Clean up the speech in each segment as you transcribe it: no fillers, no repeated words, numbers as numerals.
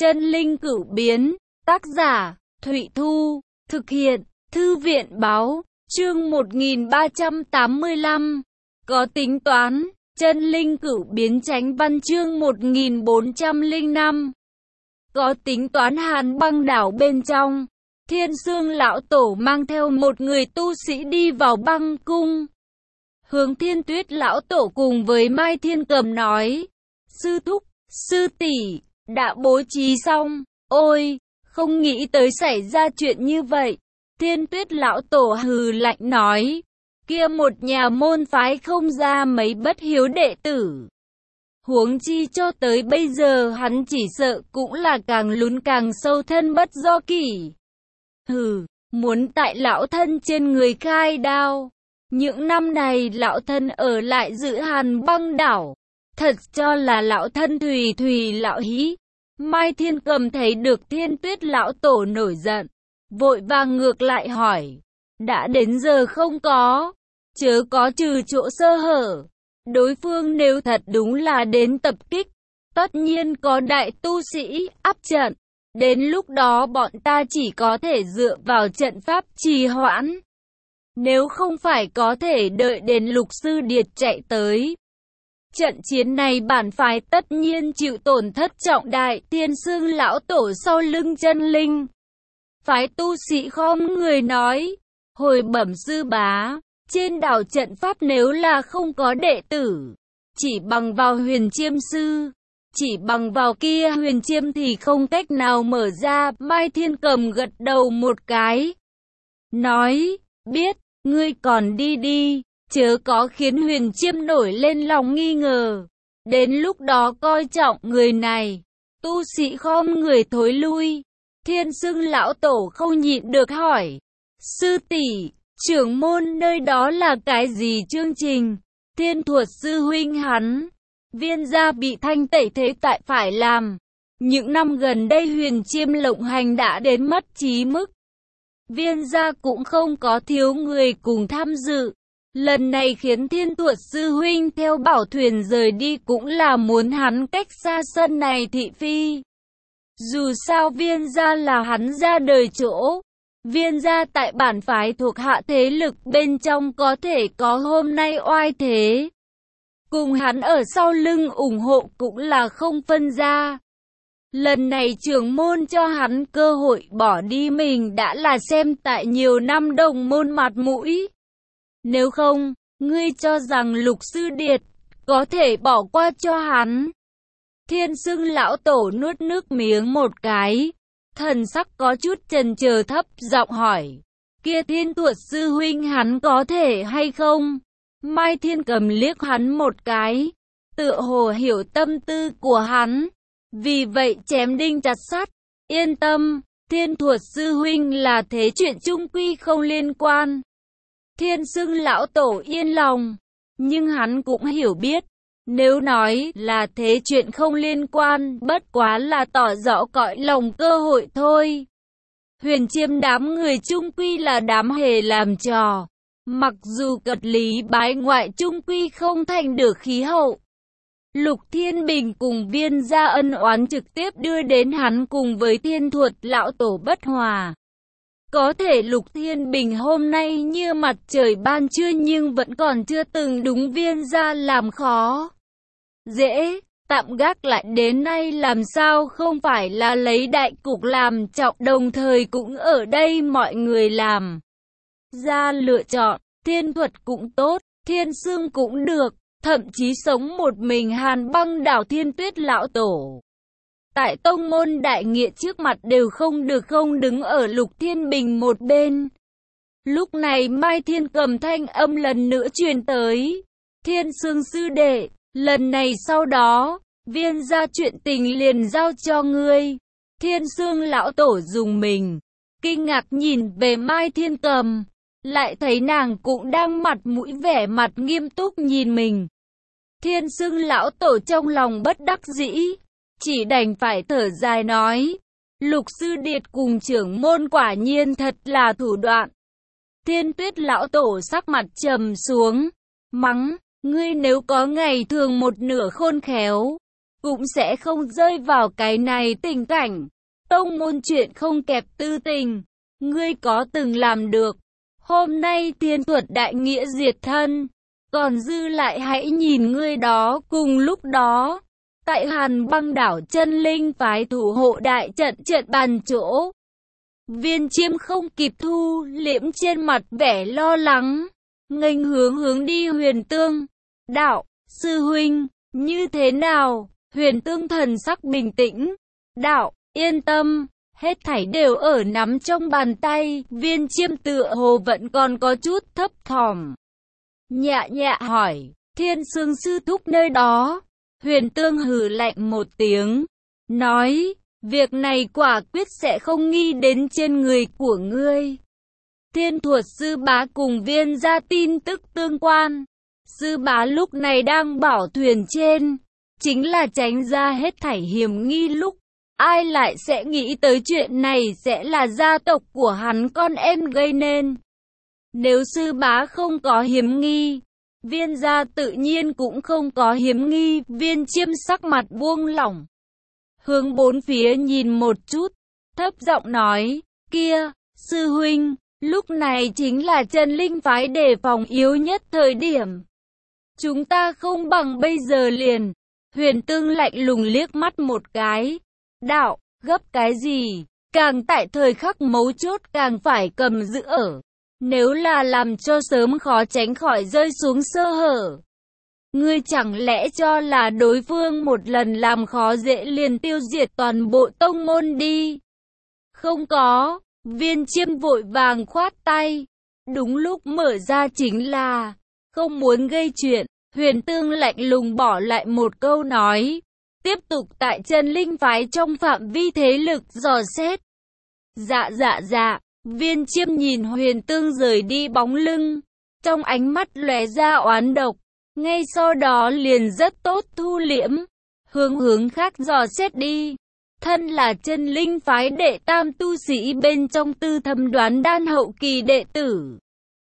Chân linh cửu biến, tác giả, Thụy Thu, thực hiện, Thư viện báo, chương 1385. Có tính toán, chân linh cửu biến chánh văn chương 1405. Có tính toán Hàn Băng đảo bên trong, Thiên Sương lão tổ mang theo một người tu sĩ đi vào băng cung. Hướng Thiên Tuyết lão tổ cùng với Mai Thiên Cầm nói, sư thúc, sư tỷ đã bố trí xong. Ôi, không nghĩ tới xảy ra chuyện như vậy. Thiên Tuyết lão tổ hừ lạnh nói, kia một nhà môn phái không ra mấy bất hiếu đệ tử. Huống chi cho tới bây giờ hắn chỉ sợ cũng là càng lún càng sâu, thân bất do kỷ. Hừ, muốn tại lão thân trên người khai đao. Những năm này lão thân ở lại giữ Hàn Băng đảo, thật cho là lão thân thùy thùy lão hí. Mai Thiên Cầm thấy được Thiên Tuyết lão tổ nổi giận, vội vàng ngược lại hỏi, đã đến giờ không có, chớ có trừ chỗ sơ hở. Đối phương nếu thật đúng là đến tập kích, tất nhiên có đại tu sĩ áp trận. Đến lúc đó bọn ta chỉ có thể dựa vào trận pháp trì hoãn. Nếu không phải có thể đợi đến Lục Sư Điệt chạy tới. Trận chiến này bản phái tất nhiên chịu tổn thất trọng đại. Thiên Sương lão tổ sau lưng chân linh phái tu sĩ khom người nói, hồi bẩm sư bá, trên đảo trận pháp nếu là không có đệ tử, chỉ bằng vào Huyền Chiêm sư, chỉ bằng vào kia Huyền Chiêm thì không cách nào mở ra. Mai Thiên Cầm gật đầu một cái, nói, biết, ngươi còn đi đi, chớ có khiến Huyền Chiêm nổi lên lòng nghi ngờ. Đến lúc đó coi trọng người này. Tu sĩ khom người thối lui. Thiên Sương lão tổ không nhịn được hỏi, sư tỷ, trưởng môn nơi đó là cái gì chương trình? Thiên Thuật sư huynh hắn, Viên gia bị thanh tẩy thế tại phải làm. Những năm gần đây Huyền Chiêm lộng hành đã đến mất trí mức. Viên gia cũng không có thiếu người cùng tham dự. Lần này khiến Thiên Thuật sư huynh theo bảo thuyền rời đi cũng là muốn hắn cách xa sân này thị phi. Dù sao Viên gia là hắn ra đời chỗ. Viên gia tại bản phái thuộc hạ thế lực bên trong có thể có hôm nay oai thế. Cùng hắn ở sau lưng ủng hộ cũng là không phân ra. Lần này trưởng môn cho hắn cơ hội bỏ đi mình đã là xem tại nhiều năm đồng môn mặt mũi. Nếu không, ngươi cho rằng Lục Sư Điệt có thể bỏ qua cho hắn? Thiên Sương lão tổ nuốt nước miếng một cái, thần sắc có chút chần chờ, thấp giọng hỏi, kia Thiên Thuật sư huynh hắn có thể hay không? Mai Thiên Cầm liếc hắn một cái, tựa hồ hiểu tâm tư của hắn, vì vậy chém đinh chặt sắt, yên tâm, Thiên Thuật sư huynh là thế chuyện chung quy không liên quan. Thiên Sương lão tổ yên lòng, nhưng hắn cũng hiểu biết, nếu nói là thế chuyện không liên quan, bất quá là tỏ rõ cõi lòng cơ hội thôi. Huyền Chiêm đám người chung quy là đám hề làm trò, mặc dù cật lý bái ngoại chung quy không thành được khí hậu. Lục Thiên Bình cùng Viên gia ân oán trực tiếp đưa đến hắn cùng với Thiên Thuật lão tổ bất hòa. Có thể Lục Thiên Bình hôm nay như mặt trời ban trưa nhưng vẫn còn chưa từng đúng Viên gia làm khó dễ, tạm gác lại đến nay làm sao không phải là lấy đại cục làm trọng, đồng thời cũng ở đây mọi người làm ra lựa chọn. Thiên Thuật cũng tốt, Thiên Sương cũng được, thậm chí sống một mình Hàn Băng đảo Thiên Tuyết lão tổ tại tông môn đại nghĩa trước mặt đều không đứng ở Lục Thiên Bình một bên. Lúc này Mai Thiên Cầm thanh âm lần nữa truyền tới, Thiên Sương sư đệ, lần này sau đó, Viên gia chuyện tình liền giao cho ngươi. Thiên Sương lão tổ dùng mình, kinh ngạc nhìn về Mai Thiên Cầm, lại thấy nàng cũng đang mặt mũi vẻ mặt nghiêm túc nhìn mình. Thiên Sương lão tổ trong lòng bất đắc dĩ, chỉ đành phải thở dài nói, Lục Sư Điệt cùng trưởng môn quả nhiên thật là thủ đoạn. Thiên Tuyết lão tổ sắc mặt trầm xuống, mắng, ngươi nếu có ngày thường một nửa khôn khéo, cũng sẽ không rơi vào cái này tình cảnh. Tông môn chuyện không kẹp tư tình, ngươi có từng làm được. Hôm nay thiên thuật đại nghĩa diệt thân, còn dư lại hãy nhìn ngươi đó. Cùng lúc đó, tại Hàn Băng đảo chân linh phái thủ hộ đại trận bàn chỗ. Viên Chiêm không kịp thu liễm trên mặt vẻ lo lắng, nghênh hướng đi Huyền Tương. Đạo, sư huynh, như thế nào? Huyền Tương thần sắc bình tĩnh. Đạo, yên tâm, hết thảy đều ở nắm trong bàn tay. Viên Chiêm tựa hồ vẫn còn có chút thấp thỏm. Nhạ nhạ hỏi, Thiên Sương sư thúc nơi đó. Huyền Tương hừ lạnh một tiếng, nói, việc này quả quyết sẽ không nghi đến trên người của ngươi. Thiên thuật sư bá cùng Viên gia tin tức tương quan. Sư bá lúc này đang bảo thuyền trên, chính là tránh ra hết thảy hiểm nghi lúc. Ai lại sẽ nghĩ tới chuyện này sẽ là gia tộc của hắn con em gây nên. Nếu sư bá không có hiểm nghi, Viên gia tự nhiên cũng không có hiểm nghi. Viên Chiêm sắc mặt buông lỏng, hướng bốn phía nhìn một chút, thấp giọng nói, kia, sư huynh, lúc này chính là chân linh phái đề phòng yếu nhất thời điểm. Chúng ta không bằng bây giờ liền. Huyền Tương lạnh lùng liếc mắt một cái. Đạo, gấp cái gì? Càng tại thời khắc mấu chốt càng phải cầm giữ ở. Nếu là làm cho sớm khó tránh khỏi rơi xuống sơ hở. Ngươi chẳng lẽ cho là đối phương một lần làm khó dễ liền tiêu diệt toàn bộ tông môn đi? Không có. Viên Chiêm vội vàng khoát tay. Đúng lúc mở ra chính là không muốn gây chuyện. Huyền Tương lạnh lùng bỏ lại một câu nói. Tiếp tục tại chân linh phái trong phạm vi thế lực dò xét. Dạ. Viên Chiêm nhìn Huyền Tương rời đi bóng lưng, trong ánh mắt lóe ra oán độc. Ngay sau đó liền rất tốt thu liễm, hướng khác dò xét đi. Thân là chân linh phái đệ tam tu sĩ bên trong tư thâm đoán đan hậu kỳ đệ tử.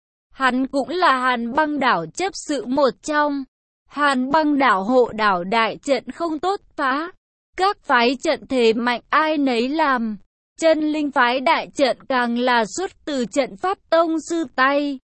Hắn cũng là Hàn Băng đảo chấp sự một trong. Hàn Băng đảo hộ đảo đại trận không tốt phá. Các phái trận thế mạnh ai nấy làm. Chân linh phái đại trận càng là xuất từ trận pháp tông sư tay.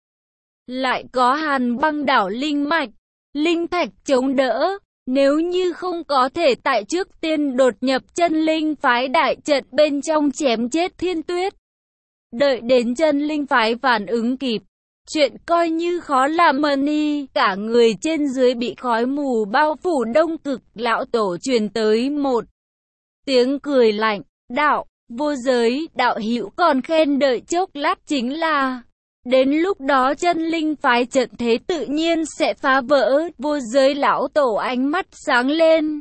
Lại có Hàn Băng đảo linh mạch, linh thạch chống đỡ. Nếu như không có thể tại trước tiên đột nhập chân linh phái đại trận bên trong chém chết Thiên Tuyết. Đợi đến chân linh phái phản ứng kịp, chuyện coi như khó làm mani. Cả người trên dưới bị khói mù bao phủ. Đông Cực lão tổ truyền tới một tiếng cười lạnh. Đạo, vô giới, đạo hữu còn khen đợi chốc lát chính là. Đến lúc đó chân linh phái trận thế tự nhiên sẽ phá vỡ. Vô giới lão tổ ánh mắt sáng lên,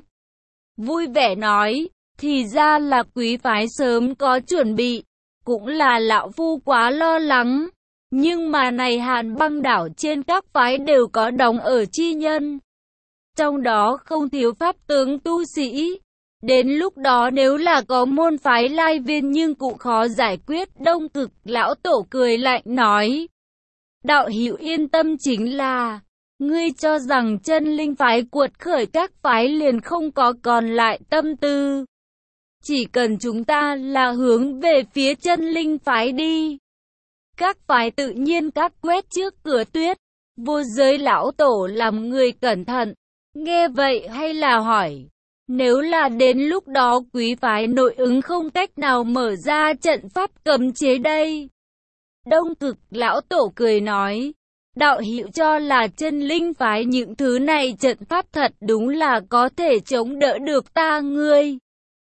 vui vẻ nói, thì ra là quý phái sớm có chuẩn bị. Cũng là lão phu quá lo lắng. Nhưng mà này Hàn Băng đảo trên các phái đều có đóng ở chi nhân. Trong đó không thiếu pháp tướng tu sĩ. Đến lúc đó nếu là có môn phái lai viên nhưng cũng khó giải quyết. Đông Cực lão tổ cười lạnh nói. Đạo hữu yên tâm, chính là ngươi cho rằng chân linh phái cuột khởi các phái liền không có còn lại tâm tư. Chỉ cần chúng ta là hướng về phía chân linh phái đi, các phái tự nhiên cắt quét trước cửa tuyết. Vô giới lão tổ làm người cẩn thận, nghe vậy hay là hỏi, nếu là đến lúc đó quý phái nội ứng không cách nào mở ra trận pháp cấm chế đây? Đông Cực lão tổ cười nói, đạo hữu cho là chân linh phái những thứ này trận pháp thật đúng là có thể chống đỡ được ta ngươi.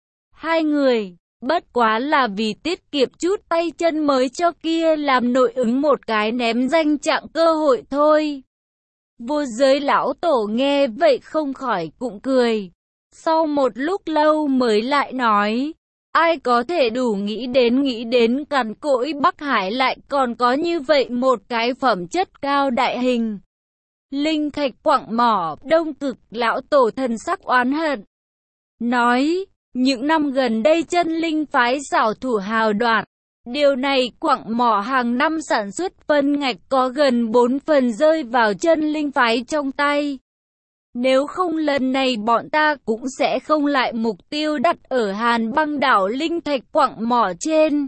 Hai người, bất quá là vì tiết kiệm chút tay chân mới cho kia làm nội ứng một cái ném danh trạng cơ hội thôi. Vô giới lão tổ nghe vậy không khỏi cũng cười. Sau một lúc lâu mới lại nói, ai có thể đủ nghĩ đến cằn cỗi Bắc Hải lại còn có như vậy một cái phẩm chất cao đại hình. Linh thạch quặng mỏ. Đông Cực lão tổ thần sắc oán hận, nói, những năm gần đây chân linh phái xảo thủ hào đoạt. Điều này quặng mỏ hàng năm sản xuất phân ngạch có gần 4 phần rơi vào chân linh phái trong tay. Nếu không lần này bọn ta cũng sẽ không lại mục tiêu đặt ở Hàn Băng đảo linh thạch quặng mỏ trên.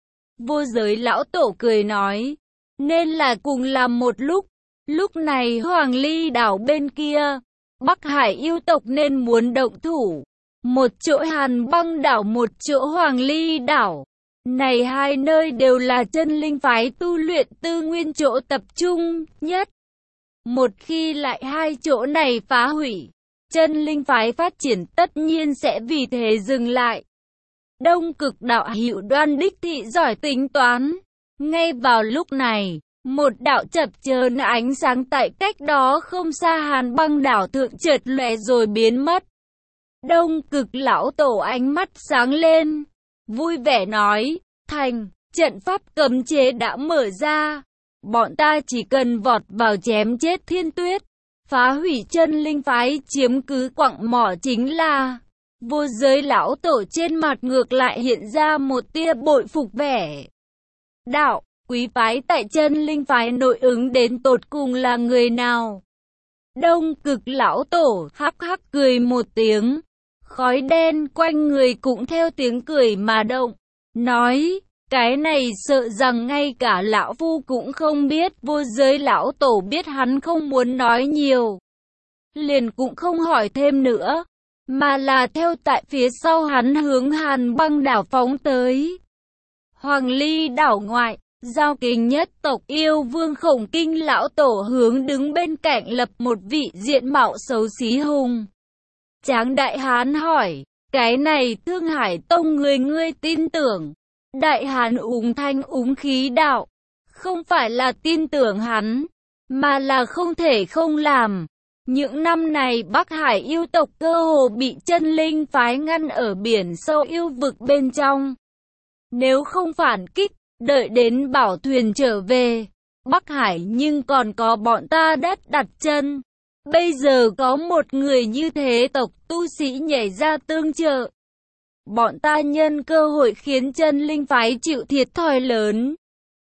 Vô Giới lão tổ cười nói, nên là cùng làm một lúc. Lúc này Hoàng Ly đảo bên kia, Bắc Hải yêu tộc nên muốn động thủ. Một chỗ Hàn Băng đảo, một chỗ Hoàng Ly đảo. Này hai nơi đều là chân linh phái tu luyện tư nguyên chỗ tập trung nhất. Một khi lại hai chỗ này phá hủy, chân linh phái phát triển tất nhiên sẽ vì thế dừng lại. Đông Cực đạo hữu Đoan đích thị giỏi tính toán. Ngay vào lúc này, một đạo chập chờn ánh sáng tại cách đó không xa Hàn Băng đảo thượng chợt lóe rồi biến mất. Đông Cực lão tổ ánh mắt sáng lên, vui vẻ nói, thành, trận pháp cấm chế đã mở ra. Bọn ta chỉ cần vọt vào chém chết Thiên Tuyết, phá hủy chân linh phái, chiếm cứ quặng mỏ chính là. Vô Giới lão tổ trên mặt ngược lại hiện ra một tia bội phục vẻ. Đạo, quý phái tại chân linh phái nội ứng đến tột cùng là người nào? Đông Cực lão tổ hắc hắc cười một tiếng, khói đen quanh người cũng theo tiếng cười mà động, nói, cái này sợ rằng ngay cả lão phu cũng không biết. Vô Giới lão tổ biết hắn không muốn nói nhiều, liền cũng không hỏi thêm nữa, mà là theo tại phía sau hắn hướng Hàn Băng đảo phóng tới. Hoàng Ly đảo ngoại, Giao Kình nhất tộc yêu vương Khổng Kinh lão tổ hướng đứng bên cạnh lập một vị diện mạo xấu xí hùng tráng đại hán hỏi, cái này Thương Hải Tông ngươi tin tưởng? Đại hán úng thanh úng khí đạo, không phải là tin tưởng hắn, mà là không thể không làm. Những năm này Bắc Hải yêu tộc cơ hồ bị chân linh phái ngăn ở biển sâu yêu vực bên trong. Nếu không phản kích, đợi đến bảo thuyền trở về Bắc Hải nhưng còn có bọn ta đất đặt chân. Bây giờ có một người như thế tộc tu sĩ nhảy ra tương trợ, bọn ta nhân cơ hội khiến chân linh phái chịu thiệt thòi lớn,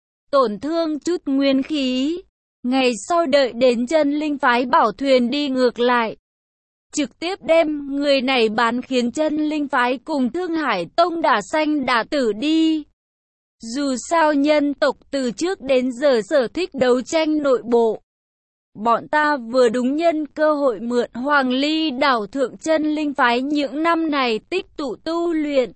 tổn thương chút nguyên khí. Ngày sau đợi đến chân linh phái bảo thuyền đi ngược lại, trực tiếp đem người này bán khiến chân linh phái cùng Thương Hải Tông đả sanh đả tử đi. Dù sao nhân tộc từ trước đến giờ sở thích đấu tranh nội bộ. Bọn ta vừa đúng nhân cơ hội mượn Hoàng Ly đảo thượng chân linh phái những năm này tích tụ tu luyện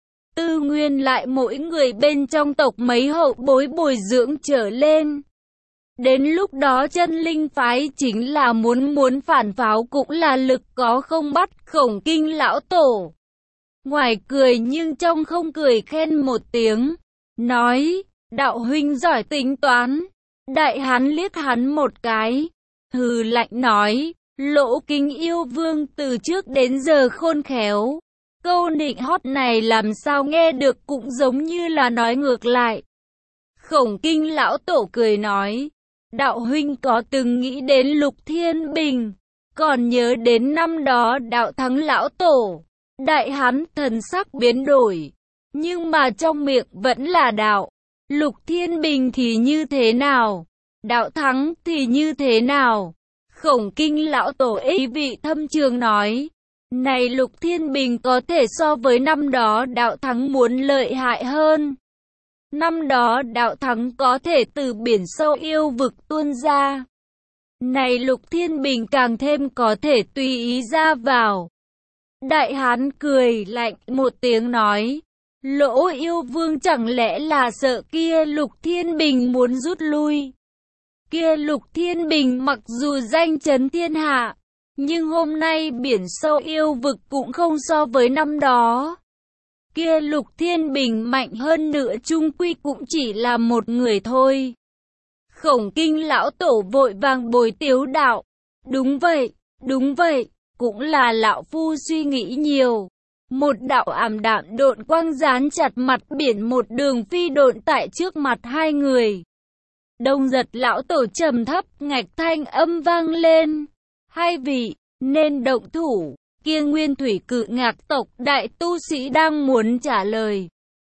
tư nguyên lại mỗi người bên trong tộc mấy hậu bối bồi dưỡng trở lên. Đến lúc đó chân linh phái chính là muốn phản pháo cũng là lực có không bắt. Khổng Kinh lão tổ ngoài cười nhưng trong không cười khen một tiếng, nói, đạo huynh giỏi tính toán. Đại hán liếc hắn một cái, hừ lạnh nói, Lỗ Kính yêu vương từ trước đến giờ khôn khéo. Câu nịnh hót này làm sao nghe được cũng giống như là nói ngược lại. Khổng Kinh lão tổ cười nói, đạo huynh có từng nghĩ đến Lục Thiên Bình, còn nhớ đến năm đó đạo thắng lão tổ. Đại hán thần sắc biến đổi, nhưng mà trong miệng vẫn là đạo. Lục Thiên Bình thì như thế nào? Đạo thắng thì như thế nào? Khổng Kinh lão tổ ý vị thâm trường nói, này Lục Thiên Bình có thể so với năm đó đạo thắng muốn lợi hại hơn. Năm đó đạo thắng có thể từ biển sâu yêu vực tuôn ra. Này Lục Thiên Bình càng thêm có thể tùy ý ra vào. Đại hán cười lạnh một tiếng nói, Lỗ yêu vương chẳng lẽ là sợ kia Lục Thiên Bình muốn rút lui? Kia Lục Thiên Bình mặc dù danh chấn thiên hạ, nhưng hôm nay biển sâu yêu vực cũng không so với năm đó. Kia Lục Thiên Bình mạnh hơn nữa chung quy cũng chỉ là một người thôi. Khổng Kinh lão tổ vội vàng bồi tiếu đạo, đúng vậy, cũng là lão phu suy nghĩ nhiều. Một đạo ảm đạm độn quang dán chặt mặt biển một đường phi độn tại trước mặt hai người. Đông Giật lão tổ trầm thấp ngạch thanh âm vang lên, hai vị nên động thủ. Kia Nguyên Thủy Cự Ngạc tộc đại tu sĩ đang muốn trả lời,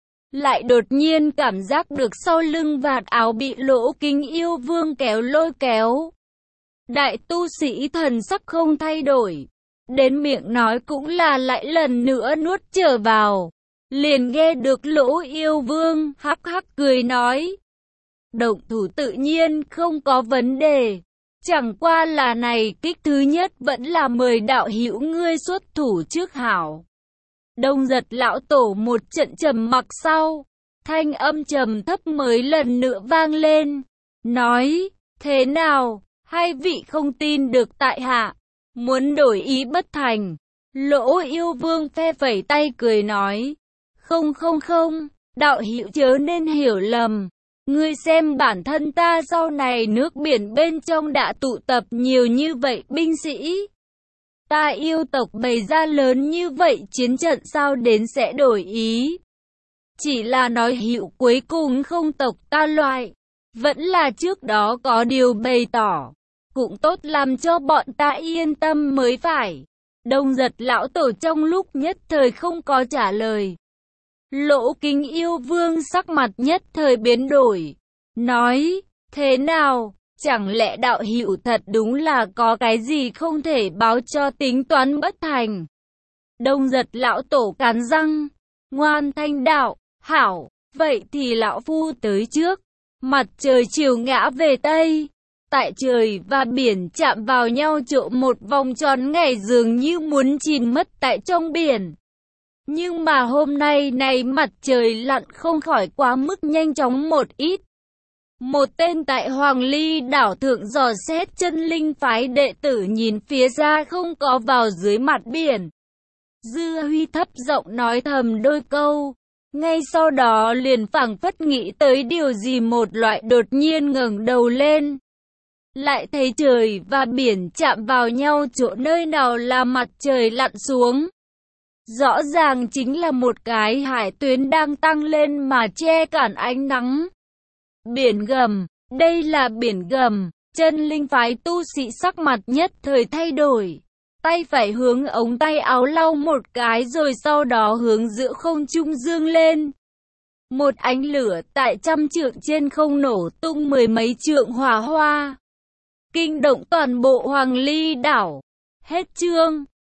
lại đột nhiên cảm giác được sau lưng vạt áo bị Lỗ Kính yêu vương kéo lôi kéo. Đại tu sĩ thần sắc không thay đổi, đến miệng nói cũng là lại lần nữa nuốt trở vào. Liền nghe được Lỗ Yêu Vương hắc hắc cười nói, động thủ tự nhiên không có vấn đề, chẳng qua là này kích thứ nhất vẫn là mời đạo hữu ngươi xuất thủ trước hảo. Đông Giật lão tổ một trận trầm mặc sau, thanh âm trầm thấp mới lần nữa vang lên, nói, thế nào, hai vị không tin được tại hạ, muốn đổi ý bất thành. Lỗ Yêu Vương phe phẩy tay cười nói, không, đạo hữu chớ nên hiểu lầm. Ngươi xem bản thân ta sau này nước biển bên trong đã tụ tập nhiều như vậy binh sĩ. Ta yêu tộc bày ra lớn như vậy chiến trận sao đến sẽ đổi ý. Chỉ là nói hiệu cuối cùng không tộc ta loại. Vẫn là trước đó có điều bày tỏ. Cũng tốt làm cho bọn ta yên tâm mới phải. Đông Giật lão tổ trong lúc nhất thời không có trả lời. Lỗ Kính Yêu Vương sắc mặt nhất thời biến đổi. Nói, thế nào, chẳng lẽ đạo hữu thật đúng là có cái gì không thể báo cho tính toán bất thành. Đông Giật lão tổ cắn răng, ngoan thanh đạo, hảo, vậy thì lão phu tới trước. Mặt trời chiều ngã về Tây, tại trời và biển chạm vào nhau chỗ một vòng tròn ngày dường như muốn chìm mất tại trong biển. Nhưng mà hôm nay này mặt trời lặn không khỏi quá mức nhanh chóng một ít. Một tên tại Hoàng Ly đảo thượng dò xét chân linh phái đệ tử nhìn phía ra không có vào dưới mặt biển. Dư Huy thấp giọng nói thầm đôi câu. Ngay sau đó liền phảng phất nghĩ tới điều gì một loại đột nhiên ngẩng đầu lên. Lại thấy trời và biển chạm vào nhau chỗ nơi nào là mặt trời lặn xuống. Rõ ràng chính là một cái hải tuyến đang tăng lên mà che cản ánh nắng. Biển gầm, đây là biển gầm, chân linh phái tu sĩ sắc mặt nhất thời thay đổi. Tay phải hướng ống tay áo lau một cái rồi sau đó hướng giữa không trung dương lên. Một ánh lửa tại trăm trượng trên không nổ tung mười mấy trượng hỏa hoa. Kinh động toàn bộ Hoàng Ly đảo. Hết chương.